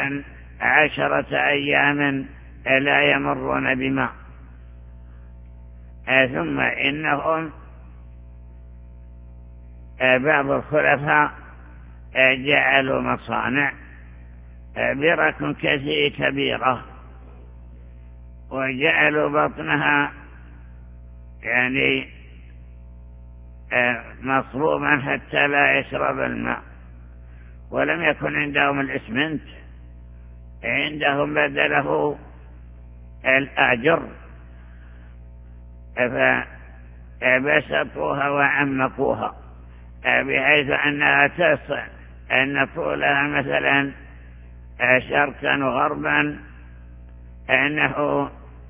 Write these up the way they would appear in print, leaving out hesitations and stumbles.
مثلا 10 أيام لا يمرون بماء. ثم إنهم بعض الخلفاء جعلوا مصانع برك كبيرة، وجعلوا بطنها يعني مصروبا حتى لا يشرب الماء. ولم يكن عندهم الإسمنت، عندهم بدله الأجر، فبسطوها وعمقوها بحيث أنها تسع أن طولها مثلا شرقا وغربا أنه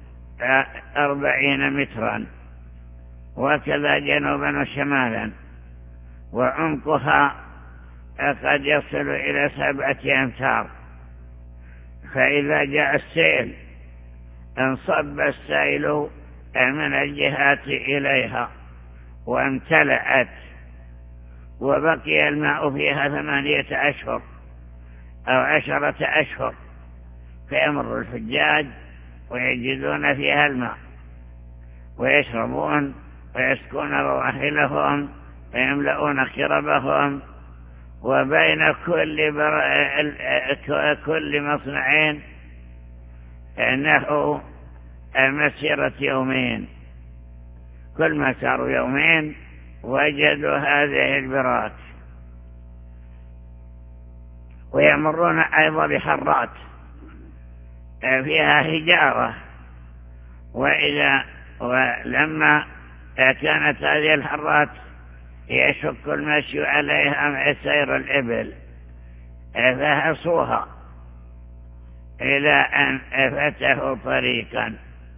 40 مترا، وكذا جنوبا وشمالا، وعمقها قد يصل إلى 7 أمتار. فإذا جاء السيل انصب السيل من الجهات إليها وامتلأت، وبقي الماء فيها 8 أشهر أو 10 أشهر، فيمر الحجاج ويجدون فيها الماء ويشربون ويسكون رواحلهم ويملؤون خربهم. وبين كل مصنعين نحو مسيرة يومين، كل ما ساروا يومين وجدوا هذه البرات. ويمرون أيضا بحرات فيها حجارة، ولما كانت هذه الحرات يشق المشي عليها مع سير الإبل فحصوها إلى أن فتحوا طريقا،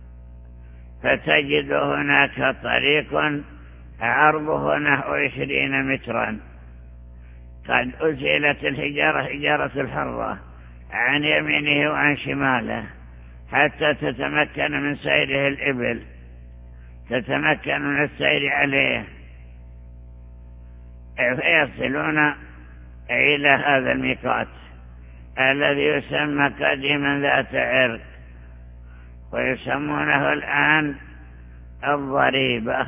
فتجد هناك طريق عرضه نحو 20 مترا، قد أزيلت الحجارة حجارة الحرة عن يمينه وعن شماله حتى تتمكن من سيره الإبل، تتمكن من السير عليه، فيصلون إلى هذا الميقات الذي يسمى قديما ذات عرق، ويسمونه الآن الضريبة.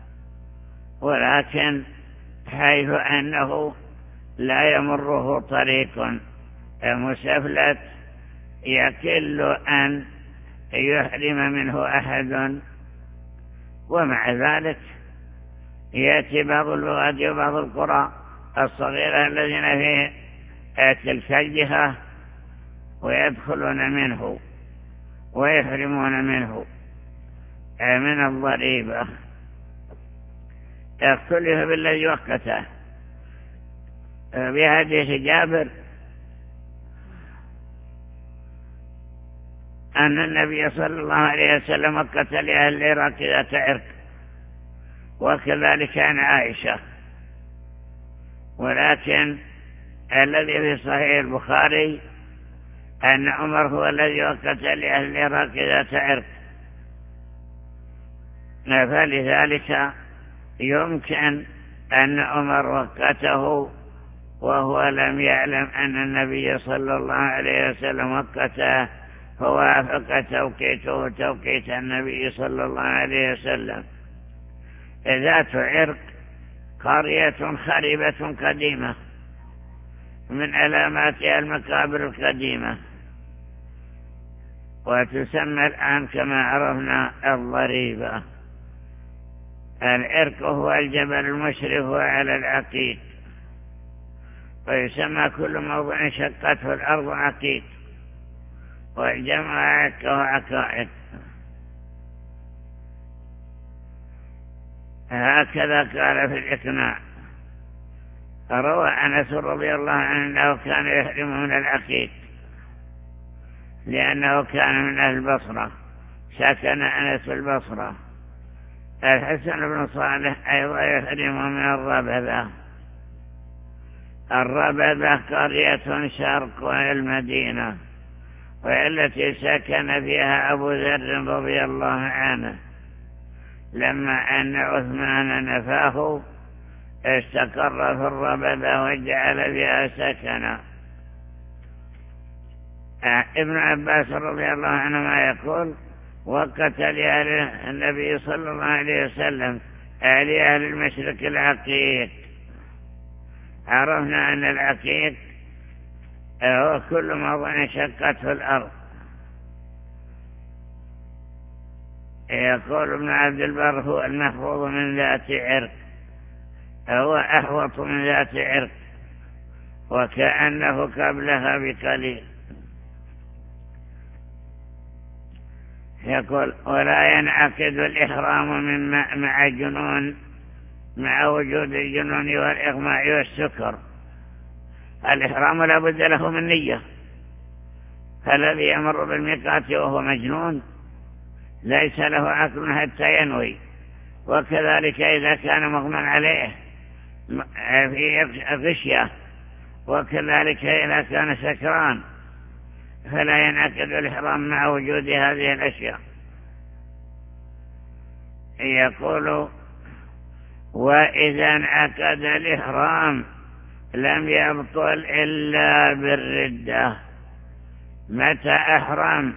ولكن حيث أنه لا يمره طريق مسفلت يكل أن يحرم منه أحد. ومع ذلك يأتي بعض اللغات وبعض القرى الصغيرة الذين في تلك الجهة ويدخلون منه ويحرمون منه من الضريبة. اختلف بالذي وقته بحديث جابر أن النبي صلى الله عليه وسلم وقت لأهل العراق ذات عرق، وكذلك عن عائشة. ولكن الذي في صحيح البخاري أن عمر هو الذي وقت لأهل العراق ذات عرق، فلذلك يمكن أن عمر وقته وهو لم يعلم أن النبي صلى الله عليه وسلم وقته، فوافق توقيته توقيت النبي صلى الله عليه وسلم. ذات عرق قرية خربة قديمة من علاماتها المقابر القديمة، وتسمى الآن كما عرفنا الضريبة. العرق هو الجبل المشرف على العقيق، ويسمى كل موضع شقته الأرض عقيق، والجمع عكه عقائق. هكذا قال في الإقناع. روى أنس رضي الله عنه أنه كان يحرم من العقيق لأنه كان من أهل البصرة، سكن أنس في البصرة. الحسن بن صالح أيضا يحرم من الربذة. الربذة قرية شرق المدينة، والتي سكن فيها أبو ذر رضي الله عنه. لما أن عثمان نفاه استقر في الربذة وجعل بها سكنا. ابن عباس رضي الله عنهما يقول: وقت لأهل النبي صلى الله عليه وسلم لأهل المشرق العقيق. عرفنا أن العقيق هو كل موضع شقته الأرض. يقول ابن عبد البر: هو المحفوظ من ذات عرق، هو أحوط من ذات عرق، وكأنه قبلها بقليل. يقول: ولا ينعقد الإحرام مع جنون، مع وجود الجنون والإغماء والسكر. الإحرام لا بد له من نية، فالذي يمر بالميقات وهو مجنون ليس له عقل حتى ينوي، وكذلك إذا كان مغمى عليه في غشية، وكذلك إذا كان سكران، فلا ينعقد الإحرام مع وجود هذه الأشياء. يقول: وإذا انعقد الإحرام لم يبطل إلا بالردة. متى أحرم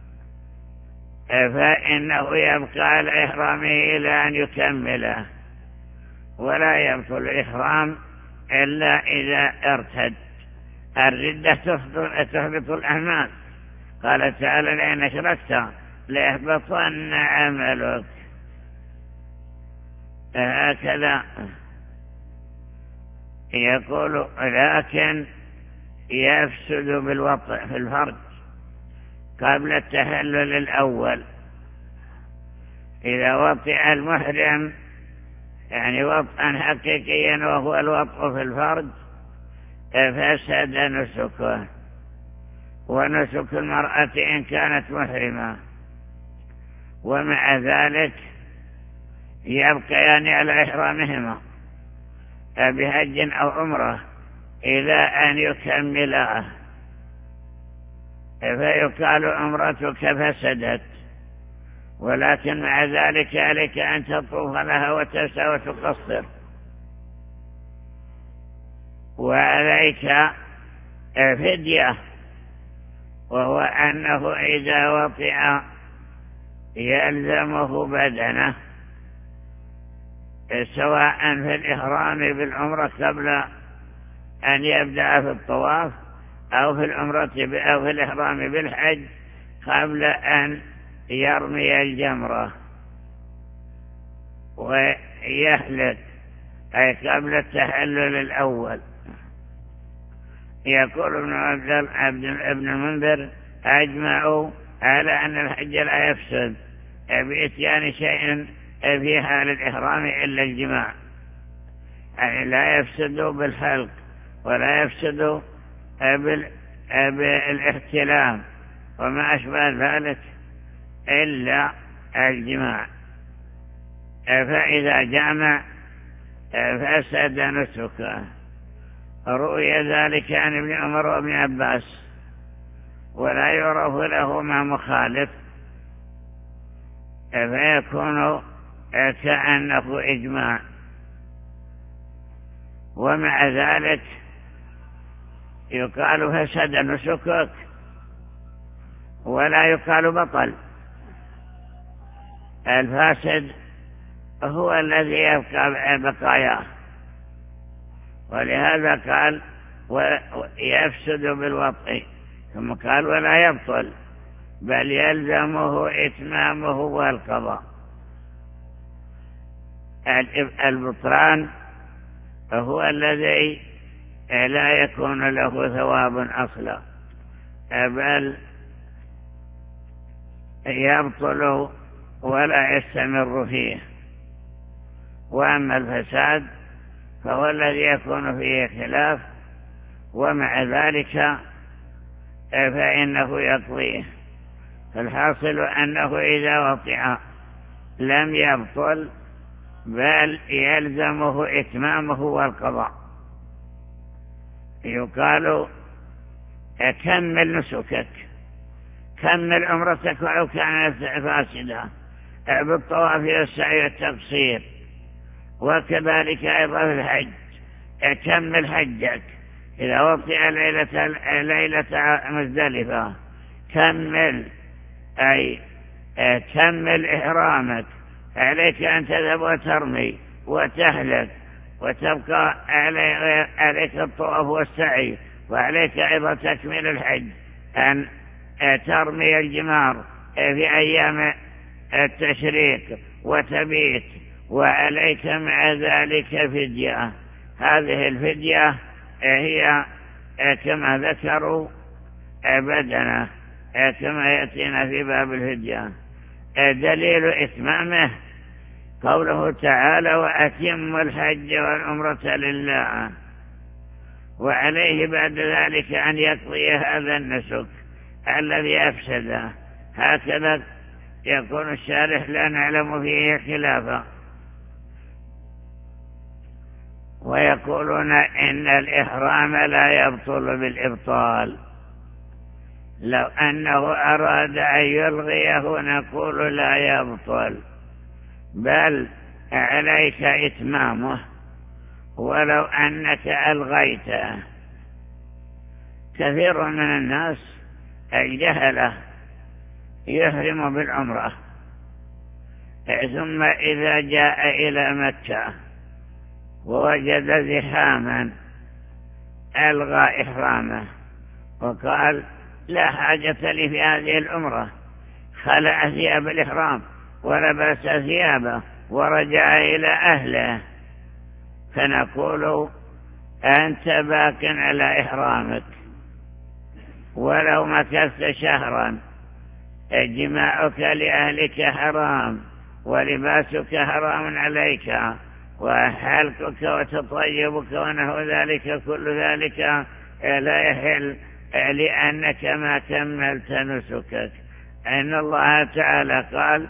فإنه يبقى على إحرامه إلى أن يكمله، ولا يبطل الإحرام إلا إذا ارتد. الردة تحبط الأعمال، قال تعالى: لئن أشركت ليحبطن عملك. هكذا يقول: لكن يفسد بالوطء في الفرج قبل التحلل الأول. إذا وطئ المحرم يعني وطئا حقيقيا وهو الوطء في الفرج فسد نسكه، ونسك المرأة إن كانت محرمة. ومع ذلك يبقيان على إحرامهما بحج أو عمرة إلى أن يكملاه، فيقال عمرتك فسدت، ولكن مع ذلك عليك أن تطوف لها وتسعى وتقصر. وعليك فدية، وهو أنه إذا وطئ يلزمه بدنه، سواء في الإحرام بالعمرة قبل أن يبدأ في الطواف، أو في العمرة أو في الإحرام بالحج قبل أن يرمي الجمرة ويحلق، أي قبل التحلل الأول. يقول ابن المنذر: أجمعوا على أن الحج لا يفسد بإتيان شيء في حال الإحرام إلا الجماع، يعني لا يفسد بالحلق ولا يفسد بالاحتلام وما أشبه ذلك إلا الجماع. فإذا جامع فسد نسكه. رؤي ذلك عن ابن عمر وابن عباس، ولا يعرف لهما مخالف، فيكون كأنه إجماع. ومع ذلك يقال فسد نسكك ولا يقال بطل. الفاسد هو الذي يبقى بقاياه، ولهذا قال: ويفسد بالوطء، ثم قال: ولا يبطل، بل يلزمه إتمامه والقضاء. البطلان هو الذي لا يكون له ثواب أصلا، بل يبطل ولا يستمر فيه. وأما الفساد فهو الذي يكون فيه خلاف، ومع ذلك فإنه يقضيه. فالحاصل أنه إذا وطئ لم يبطل، بل يلزمه إتمامه والقضاء. يقال: كمل نسكك، كمل عمرتك ولو كانت فاسدة بالطواف والسعي والتقصير. وكذلك أيضا في الحج: كمل حجك إذا وطئ ليلة مزدلفة كمل إحرامك، عليك أن تذهب وترمي وتهلك، وتبقى عليك الطواف والسعي، وعليك أيضا تكميل الحج، أن ترمي الجمار في أيام التشريق وتبيت، وعليك مع ذلك فدية. هذه الفدية هي كما ذكروا بدنة، كما يأتينا في باب الفدية. دليل إتمامه قوله تعالى: وأتم الحج والعمرة لله، وعليه بعد ذلك أن يقضي هذا النسك الذي أفسده. هكذا يكون الشارح لا نعلم فيه خلافا، ويقولون إن الإحرام لا يبطل بالإبطال. لو أنه أراد أن يلغيه نقول لا يبطل، بل عليك إتمامه ولو أنك ألغيته. كثير من الناس الجهلة يحرم بالعمرة، ثم إذا جاء إلى مكة ووجد زحاما ألغى إحرامه وقال: لا حاجة لي في هذه العمرة، خلع ثياب الإحرام ولبس ثيابه ورجع إلى أهله، فنقول: أنت باق على إحرامك ولو مكثت شهرا، جماعك لأهلك حرام، ولباسك حرام عليك، وحلقك وتطيبك ونحو ذلك، كل ذلك لا يحل لأنك ما كملت نسكك. إن الله تعالى قال: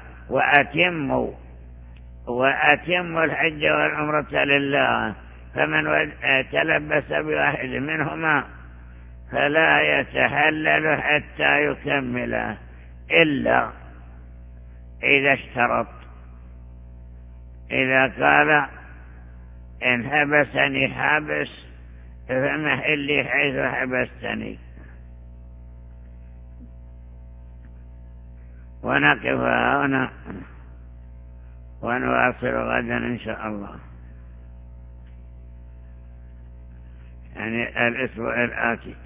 وأتموا الحج والعمرة لله، فمن تلبس بواحد منهما فلا يتحلل حتى يكمله، إلا إذا اشترط. إذا قال: إن حبسني حابس فمحلي حيث حبستني. ونقف هنا ونواصل غدا إن شاء الله، يعني الأسبوع الآتي.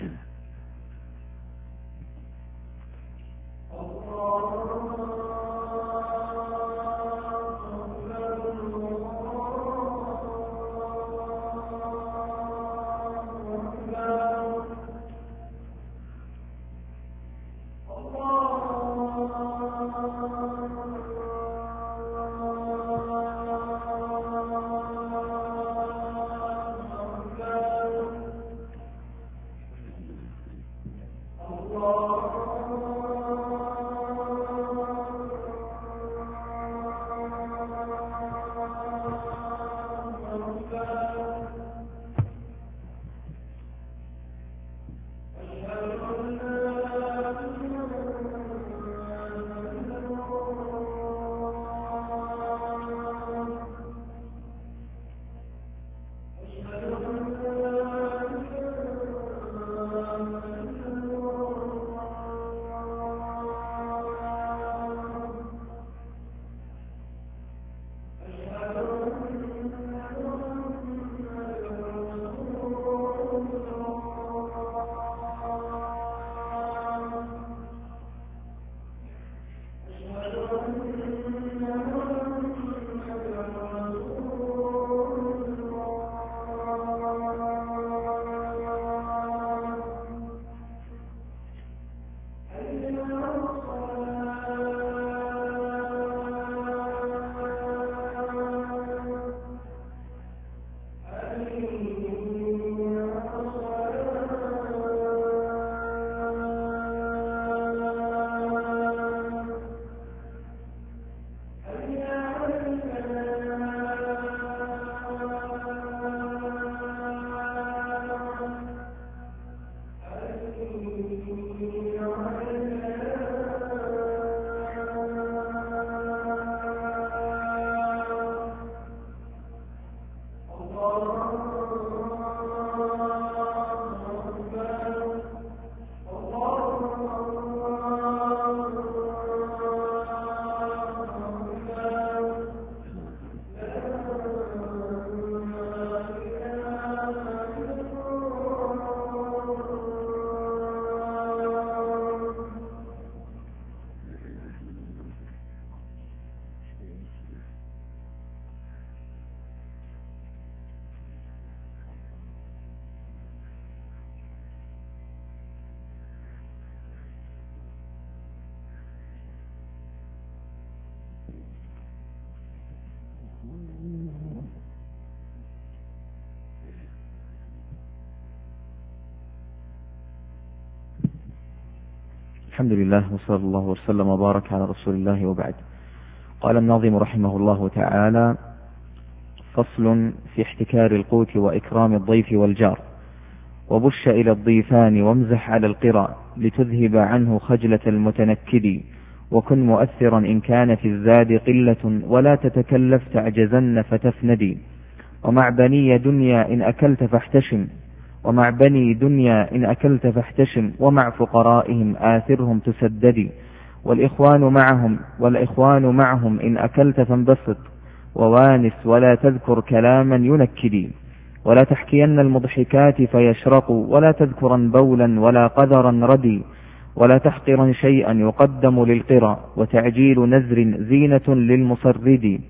الحمد لله وصلى الله وسلم وبارك على رسول الله وبعد. قال الناظم رحمه الله تعالى: فصل في احتكار القوت وإكرام الضيف والجار. وبش إلى الضيفان وامزح على القرى لتذهب عنه خجلة المتنكد، وكن مؤثرا إن كان في الزاد قلة ولا تتكلف تعجزن فتفندي. ومع بني دنيا إن أكلت فاحتشم ومع فقرائهم آثرهم تسددي. والإخوان معهم إن أكلت فانبسط ووانس ولا تذكر كلاما ينكدي. ولا تحكين المضحكات فيشرقوا ولا تذكرا بولا ولا قذرا ردي. ولا تحقرا شيئا يقدم للقرى وتعجيل نزر زينة للمصرد.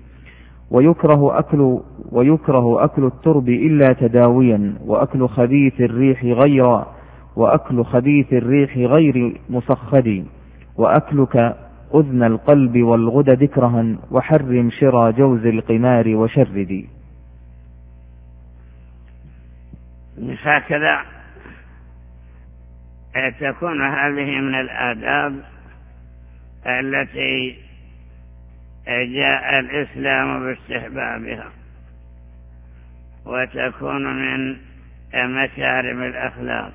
ويكره أكل الترب إلا تداويا وأكل خبيث الريح غير مصخد. وأكلك أذن القلب والغدد ذكرها وحرم شرى جوز القمار وشردي. هكذا تكون هذه من الآداب التي جاء الإسلام باستحبابها، وتكون من مكارم الأخلاق.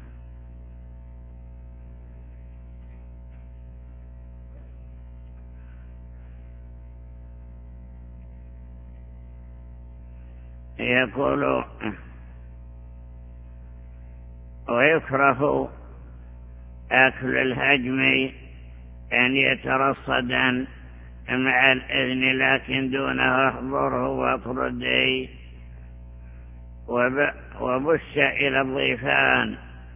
يقول: ويكره أكل الهجم أن يترصد مع الإذن، لكن دونه احضره واطرده. وبش إلى الضيفان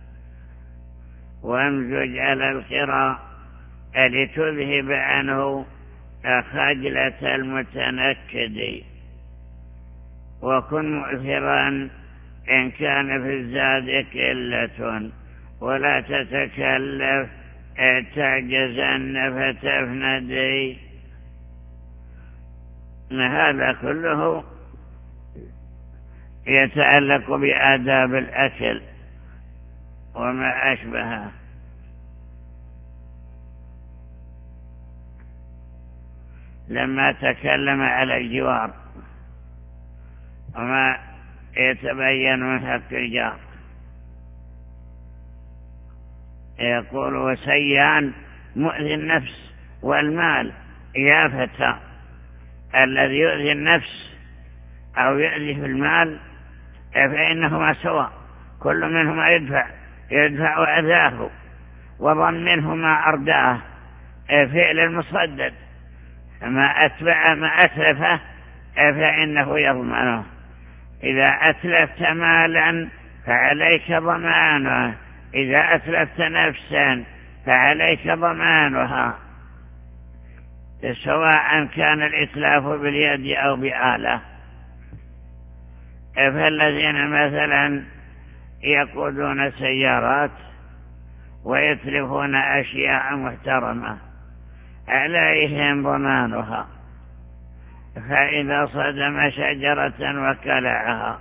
وامزج على القرى لتذهب عنه خجلة المتنكد. وكن مؤثرا إن كان في الزاد قلة ولا تتكلف تعجزن فتفندي. هذا كله يتعلق بآداب الأكل وما أشبهه. لما تكلم على الجوار وما يتبين من حق الجار، يقول: وسيان مؤذي النفس والمال. يا فتى، الذي يؤذي النفس أو يؤذي في المال فإنهما سواء، كل منهما يدفع أذاه، وظن منهما أرداه، فعل المصدد. ما أتبع ما أتلفه فإنه يضمنه. إذا أتلفت مالا فعليك ضمانه، إذا أتلفت نفسا فعليك ضمانها، سواء كان الإتلاف باليد أو بآلة. فالذين مثلا يقودون سيارات ويتلفون أشياء محترمة عليهم ضمانها، فإذا صدم شجرة وكلعها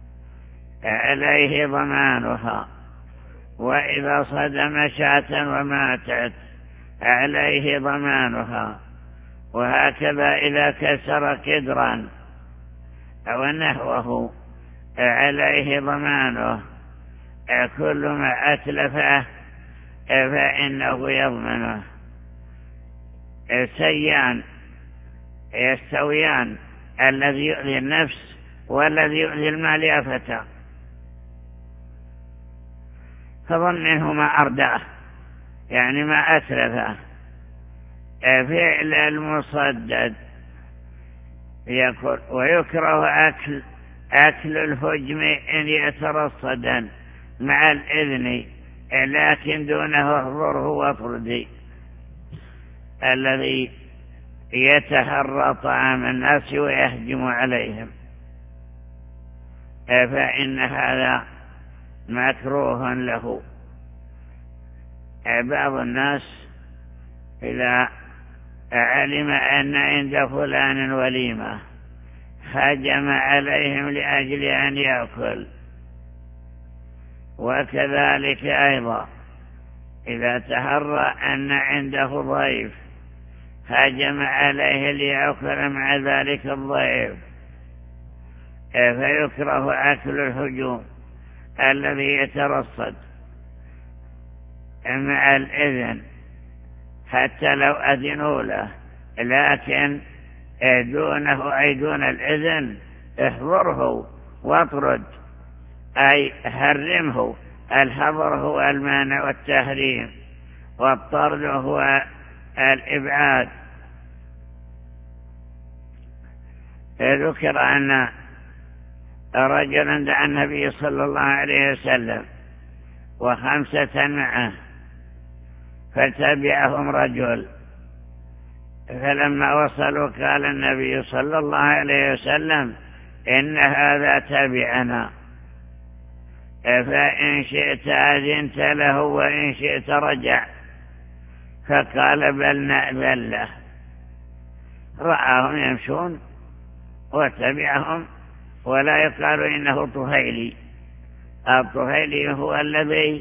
عليه ضمانها، وإذا صدم شاة وماتت عليه ضمانها. وهكذا إذا كسر قدرا أو نحوه عليه ضمانه. كل ما أتلفه فإنه يضمنه. سيان يستويان، الذي يؤذي النفس والذي يؤذي المال يا فتى. فظن منهما أرداه، يعني ما أتلفه، فعل المصدد. يقول: ويكره أكل الهجم إن يترصدا مع الإذن، لكن دونه احضره واطردي. الذي يتهرى طعام الناس ويهجم عليهم، فإن هذا مكروه له. بعض الناس إذا علم أن عند فلان وليمة هجم عليهم لأجل أن يأكل. وكذلك أيضا إذا تحرى أن عنده ضيف هاجم عليه ليأكل مع ذلك الضيف، فيكره أكل الهجوم الذي يترصد مع الإذن حتى لو أذنوا له، لكن دونه أي دون الإذن احضره واطرد، أي حرمه. الحظر هو المانع والتحريم، والطرد هو الإبعاد. ذكر أن رجلا دعا النبي صلى الله عليه وسلم و5 معه، فتبعهم رجل، فلما وصلوا قال النبي صلى الله عليه وسلم إن هذا تبعنا، فإن شئت أذنت له وإن شئت رجع. فقال بل نأذن له. رآهم يمشون واتبعهم، ولا يقال إنه طفيلي. الطفيلي هو الذي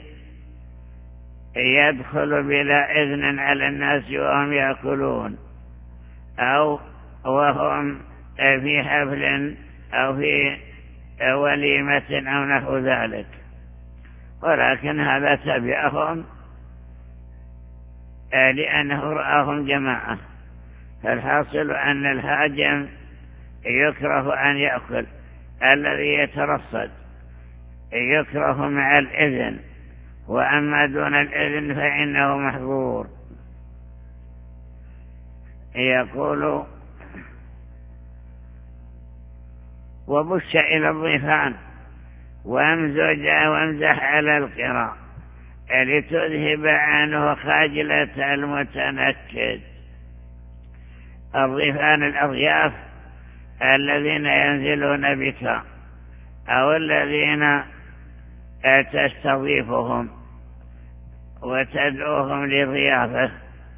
يدخل بلا إذن على الناس وهم يأكلون، أو وهم في حفل أو في وليمة أو نحو ذلك، ولكن هذا تبعهم لأنه رآهم جماعة. فالحاصل أن الهاجم يكره أن يأكل، الذي يترصد يكره مع الإذن، وأما دون الإذن فإنه محظور. يقول وبش إلى الضيفان وامزح على القراء لتذهب عنه خجلة المتنكد. الضيفان الأضياف الذين ينزلون بك أو الذين تستضيفهم وتدعوهم لضيافة،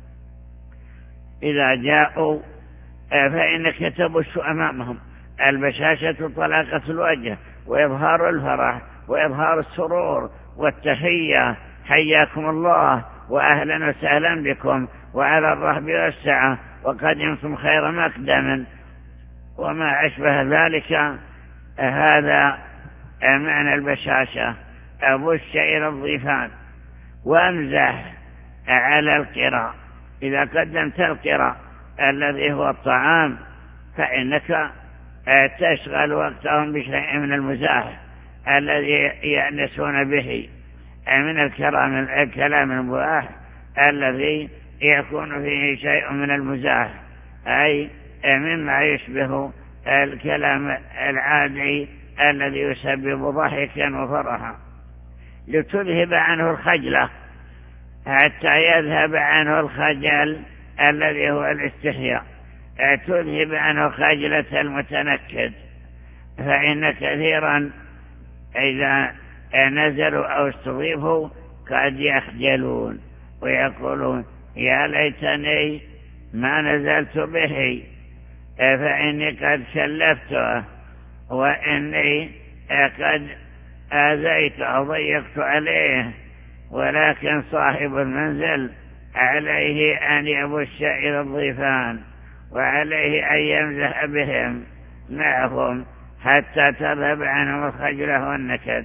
إذا جاءوا فإنك تبش أمامهم. البشاشة طلاقة الوجه وإظهار الفرح وإظهار السرور والتحية، حياكم الله وأهلا وسهلا بكم وعلى الرحب والسعة وقدمتم خير مقدم وما أشبه ذلك. هذا معنى البشاشة. أبش إلى الضيفان وامزح على القراء. إذا قدمت القراء الذي هو الطعام فإنك تشغل وقتهم بشيء من المزاح الذي يأنسون به، من الكلام المباح الذي يكون فيه شيء من المزاح، أي مما يشبه الكلام العادي الذي يسبب ضحكا وفرحا، لتذهب عنه الخجلة حتى يذهب عنه الخجل الذي هو الاستحياء، تذهب عنه خجلة المتنكد. فإن كثيرا إذا نزلوا أو استضيفوا قد يخجلون ويقولون يا ليتني ما نزلت به، فإني قد كلفته وإني قد آذيت أو ضيقت عليه. ولكن صاحب المنزل عليه أن يبش إلى الضيفان، وعليه أن يمزح بهم معهم حتى تذهب عنهم الخجلة والنكد.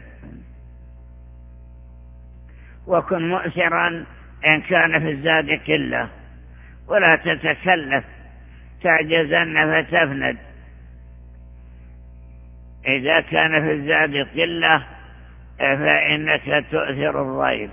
وكن مؤثرا إن كان في الزاد قلة، ولا تتكلف تعجزن فتفند. إذا كان في الزاد قلة فإنك تؤثر الضيف،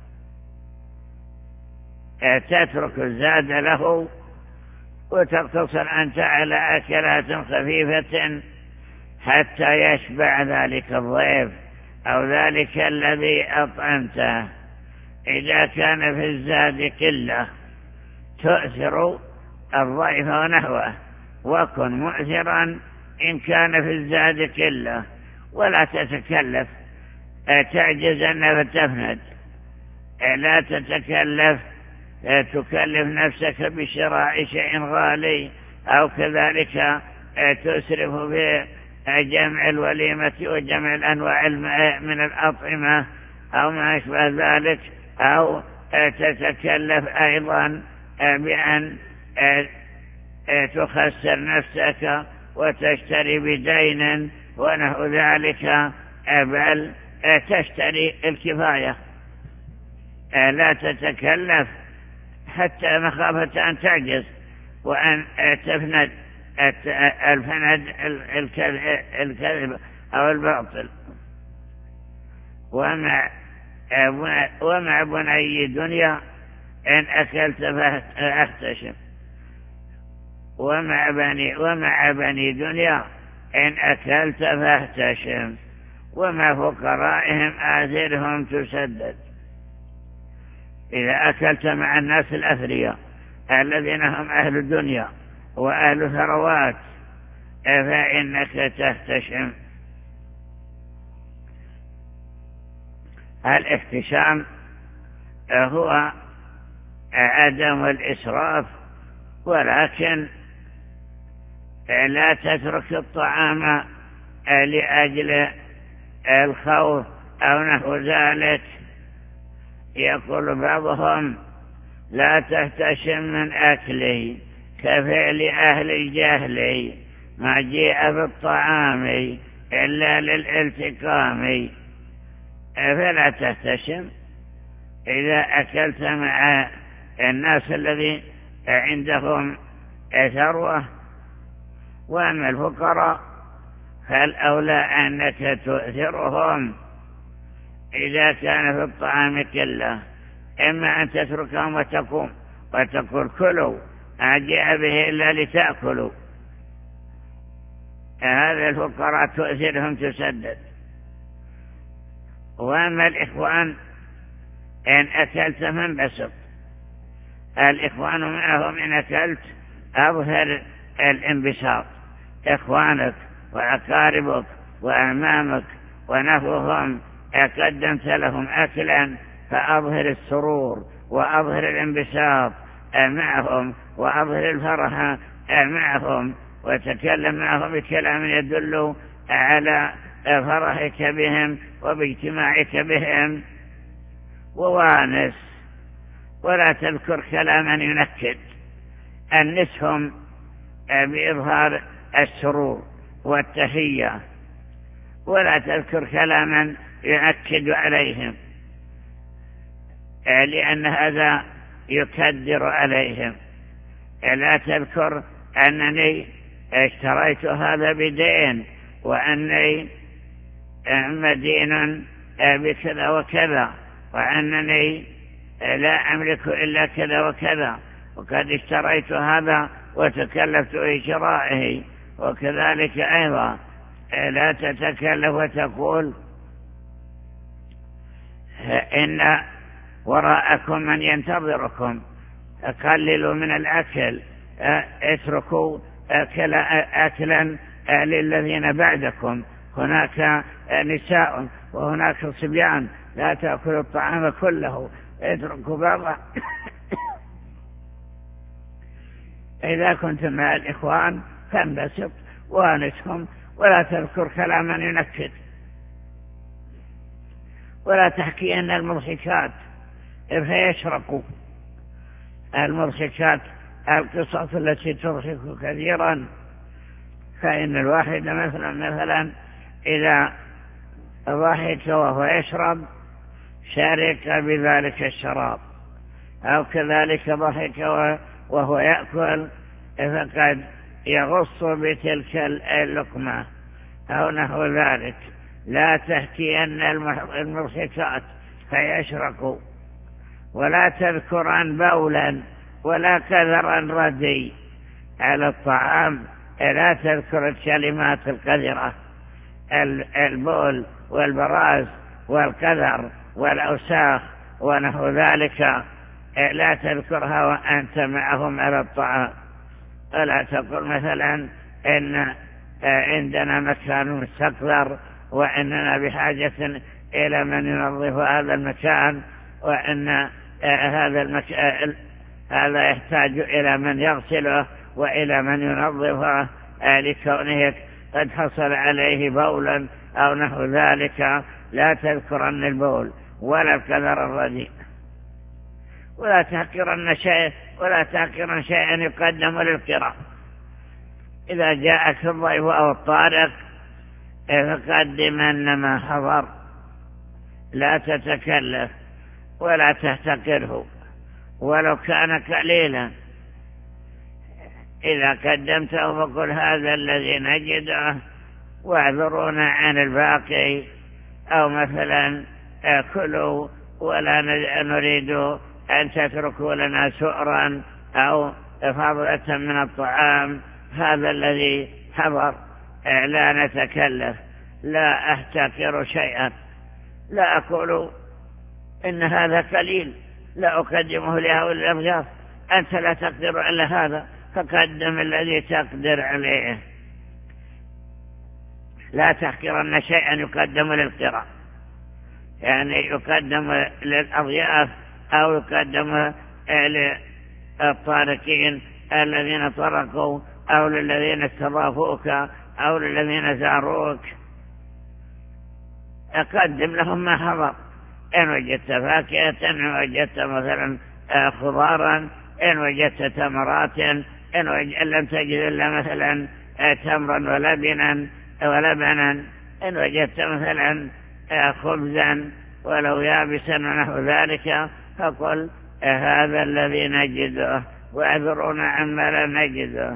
تترك الزاد له وتقتصر أنت على أكلات خفيفة حتى يشبع ذلك الضيف أو ذلك الذي أطعمته. إذا كان في الزاد قلة تؤثر الضيف ونحوه. وكن مؤثرا إن كان في الزاد قلة، ولا تتكلف تعجزن فتفند. لا تتكلف تكلف نفسك بشراء شيء غالي، أو كذلك تسرف بجمع الوليمة وجمع الأنواع من الأطعمة أو ما أشبه ذلك، أو تتكلف أيضا بأن تخسر نفسك وتشتري بدين ونحو ذلك، بل تشتري الكفاية، لا تتكلف حتى مخافة أن تعجز وأن تفند الكذب أو الباطل. ومع بني دنيا إن أكلت فاحتشم، ومع بني دنيا إن أكلت فاحتشم، ومع فقرائهم آثرهم تسدد. إذا أكلت مع الناس الأثرياء الذين هم أهل الدنيا وأهل ثروات فإنك تحتشم. الاحتشام هو عدم الإسراف، ولكن لا تترك الطعام لأجل الخوف أو نحو ذلك. يقول بعضهم: لا تحتشم من أكله كفعل أهل الجهل، ما جيء بالطعام إلا للالتقام. فلا تحتشم إذا أكلت مع الناس الذي عندهم ثروة. وأما الفقراء فالأولى أنك تؤثرهم إذا كان في الطعام كله، إما أن تتركهم وتقوم وتقول: كلوا، ما جاء به إلا لتأكلوا. هذا الفقراء تؤثرهم تسدد. وأما الإخوان إن أكلت فانبسط. الإخوان معهم إن أكلت أظهر الانبساط، إخوانك وأقاربك وأمامك ونحوهم قدمت لهم أكلا، فأظهر السرور وأظهر الانبساط معهم وأظهر الفرح معهم، وتكلم معهم بكلام يدل على فرحك بهم وباجتماعك بهم، ووانس، ولا تذكر كلاما ينكد. أنسهم بإظهار السرور والتحية، ولا تذكر كلاما يؤكد عليهم، لأن هذا يكدر عليهم. لا تذكر أنني اشتريت هذا بدين، وأني مدين بكذا وكذا، وأنني لا أملك إلا كذا وكذا، وقد اشتريت هذا وتكلفت بشرائه. وكذلك أيضا لا تتكلف وتقول: إن وراءكم من ينتظركم، قللوا من الأكل، اتركوا أكلا للذين بعدكم، هناك نساء وهناك صبيان، لا تأكلوا الطعام كله، اتركوا بعضا. إذا كنت مع الإخوان فانبسط وانسهم، ولا تذكر كلاما ينكد، ولا تحكي أن المضحكات فيشرقوا. المضحكات القصص التي تضحك كثيرا، فإن الواحد مثلا إذا ضحك وهو يشرب شارك بذلك الشراب، أو كذلك ضحك وهو يأكل فقد يغص بتلك اللقمة أو نحو ذلك. لا تحكي أن المضحكات فيشرقوا، ولا تذكرا بولا ولا كذرا ردي على الطعام. لا تذكر الكلمات القذرة، البول والبراز والكذر والأوساخ ونحو ذلك، لا تذكرها وأنت معهم على الطعام. ولا تقول مثلا: إن عندنا مكان مستقذر وإننا بحاجة إلى من ينظف هذا المكان، وإن هذا يحتاج إلى من يغسله وإلى من ينظفه لكونه قد حصل عليه بولا أو نحو ذلك. لا تذكرن البول ولا الكذر الرديء. ولا تحقرن شيئا يقدم للقراء. إذا جاءك الضيف أو الطارق فقدمن ما حضر، لا تتكلف ولا تحتقره ولو كان قليلا. إذا قدمته فقل هذا الذي نجده واعذرونا عن الباقي، أو مثلا كلوا ولا نريد أن تتركوا لنا سؤرا أو فضلة من الطعام، هذا الذي حضر، لا نتكلف، لا أحتقر شيئا، لا أقول إن هذا قليل لا أقدمه لهؤلاء الأضياف، أنت لا تقدر إلا هذا فقدم الذي تقدر عليه. لا تحقرن شيئا يقدم للقراء، يعني يقدم للأضياف أو يقدم للطارقين الذين طرقوا أو للذين استضافوك أو للذين زاروك، أقدم لهم ما حضر. إن وجدت فاكهة، إن وجدت مثلا خضارا، إن وجدت تمرات، إن لم تجد إلا مثلا تمرا ولبنا، إن وجدت مثلا خبزا ولو يابسا ونحو ذلك، فقل هذا الذي نجده واعذرونا عما لا نجده.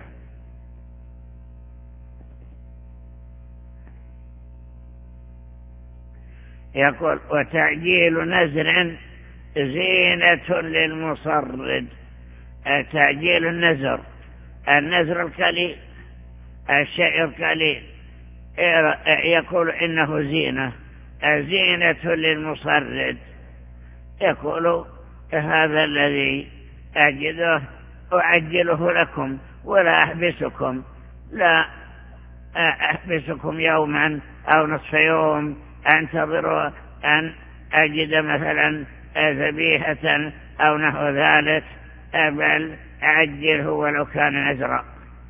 يقول وتعجيل نزر زينة للمصرد. تعجيل النزر القليل، الشيء القليل، يقول إنه زينة للمصرد. يقول هذا الذي أجده أعجله لكم ولا أحبسكم، لا أحبسكم يوما أو نصف يوم أنتظروا أن أجد مثلا ذبيحة أو نحو ذلك، بل أعجله ولو كان نزرا.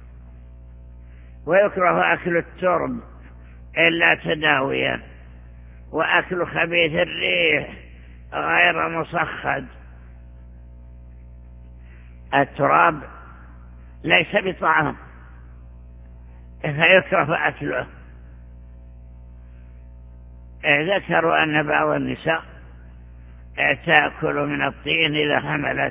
ويكره أكل الترب إلا تداويا، وأكل خبيث الريح غير مصخد. التراب ليس بطعام فيكره أكله. ذكروا أن بعض النساء تأكل من الطين إذا حملت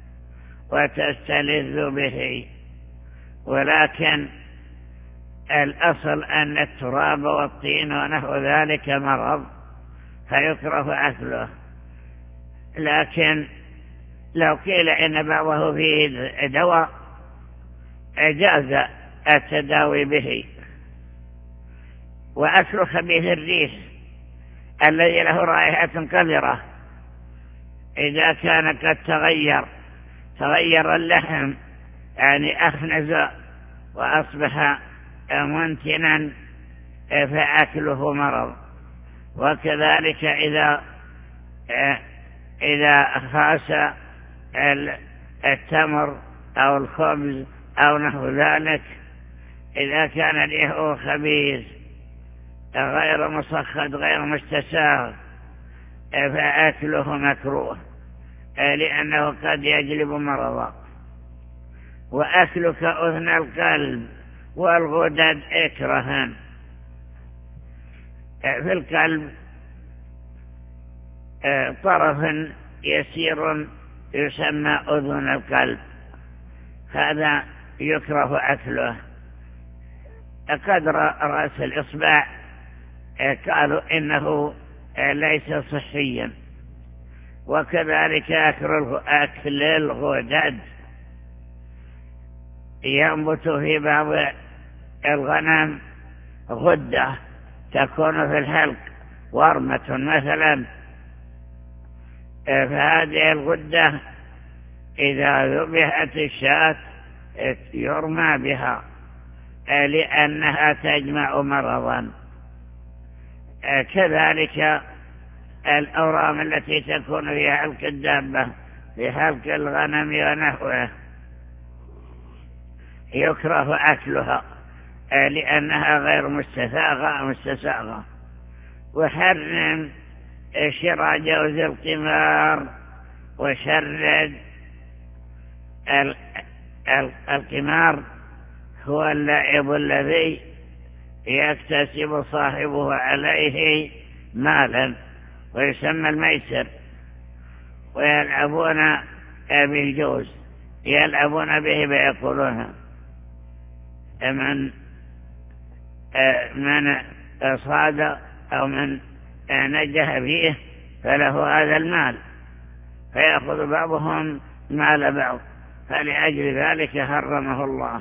وتستلذ به، ولكن الأصل أن التراب والطين ونحو ذلك مرض فيكره أكله. لكن لو قيل إن بعضه فيه دواء جاز التداوي به. وأكل خبيث الريح الذي له رائحة قذرة إذا كان قد تغير اللحم، يعني أخنز وأصبح منتنا، فأكله مرض. وكذلك إذا خاس التمر أو الخبز أو نحو ذلك، إذا كان ريحه خبيث غير مصخد غير مستساغ، فأكله مكروه لأنه قد يجلب مرضا. وأكلك أذن القلب والغدد اكرها. في القلب طرف يسير يسمى أذن القلب، هذا يكره أكله قدر رأس الإصبع. قالوا إنه ليس صحيا. وكذلك أكل الغدد ينبت في بعض الغنم غدة تكون في الحلق ورمة مثلا، فهذه الغدة إذا ذبحت الشاة يرمى بها لأنها تجمع مرضا. كذلك الأورام التي تكون في حلق الدابة في حلق الغنم ونحوه يكره أكلها لأنها غير مستساغة. وحرم شراء جوز القمار وشرد القمار هو اللعب الذي يكتسب صاحبه عليه مالا ويسمى الميسر. ويلعبون بالجوز، يلعبون به فيقولون من صاد أو من نجح فيه فله هذا المال، فيأخذ بعضهم مال بعض، فلأجل ذلك حرمه الله،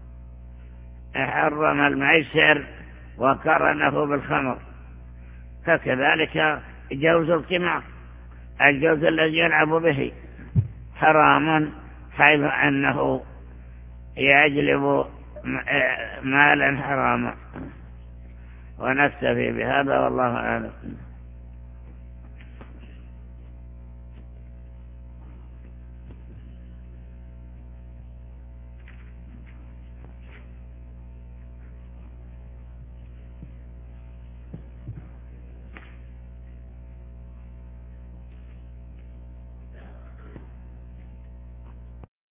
حرم الميسر وقرنه بالخمر. فكذلك جوز القمار، الجوز الذي يلعب به حرام، حيث أنه يجلب مالا حراما. ونكتفي بهذا والله أعلم.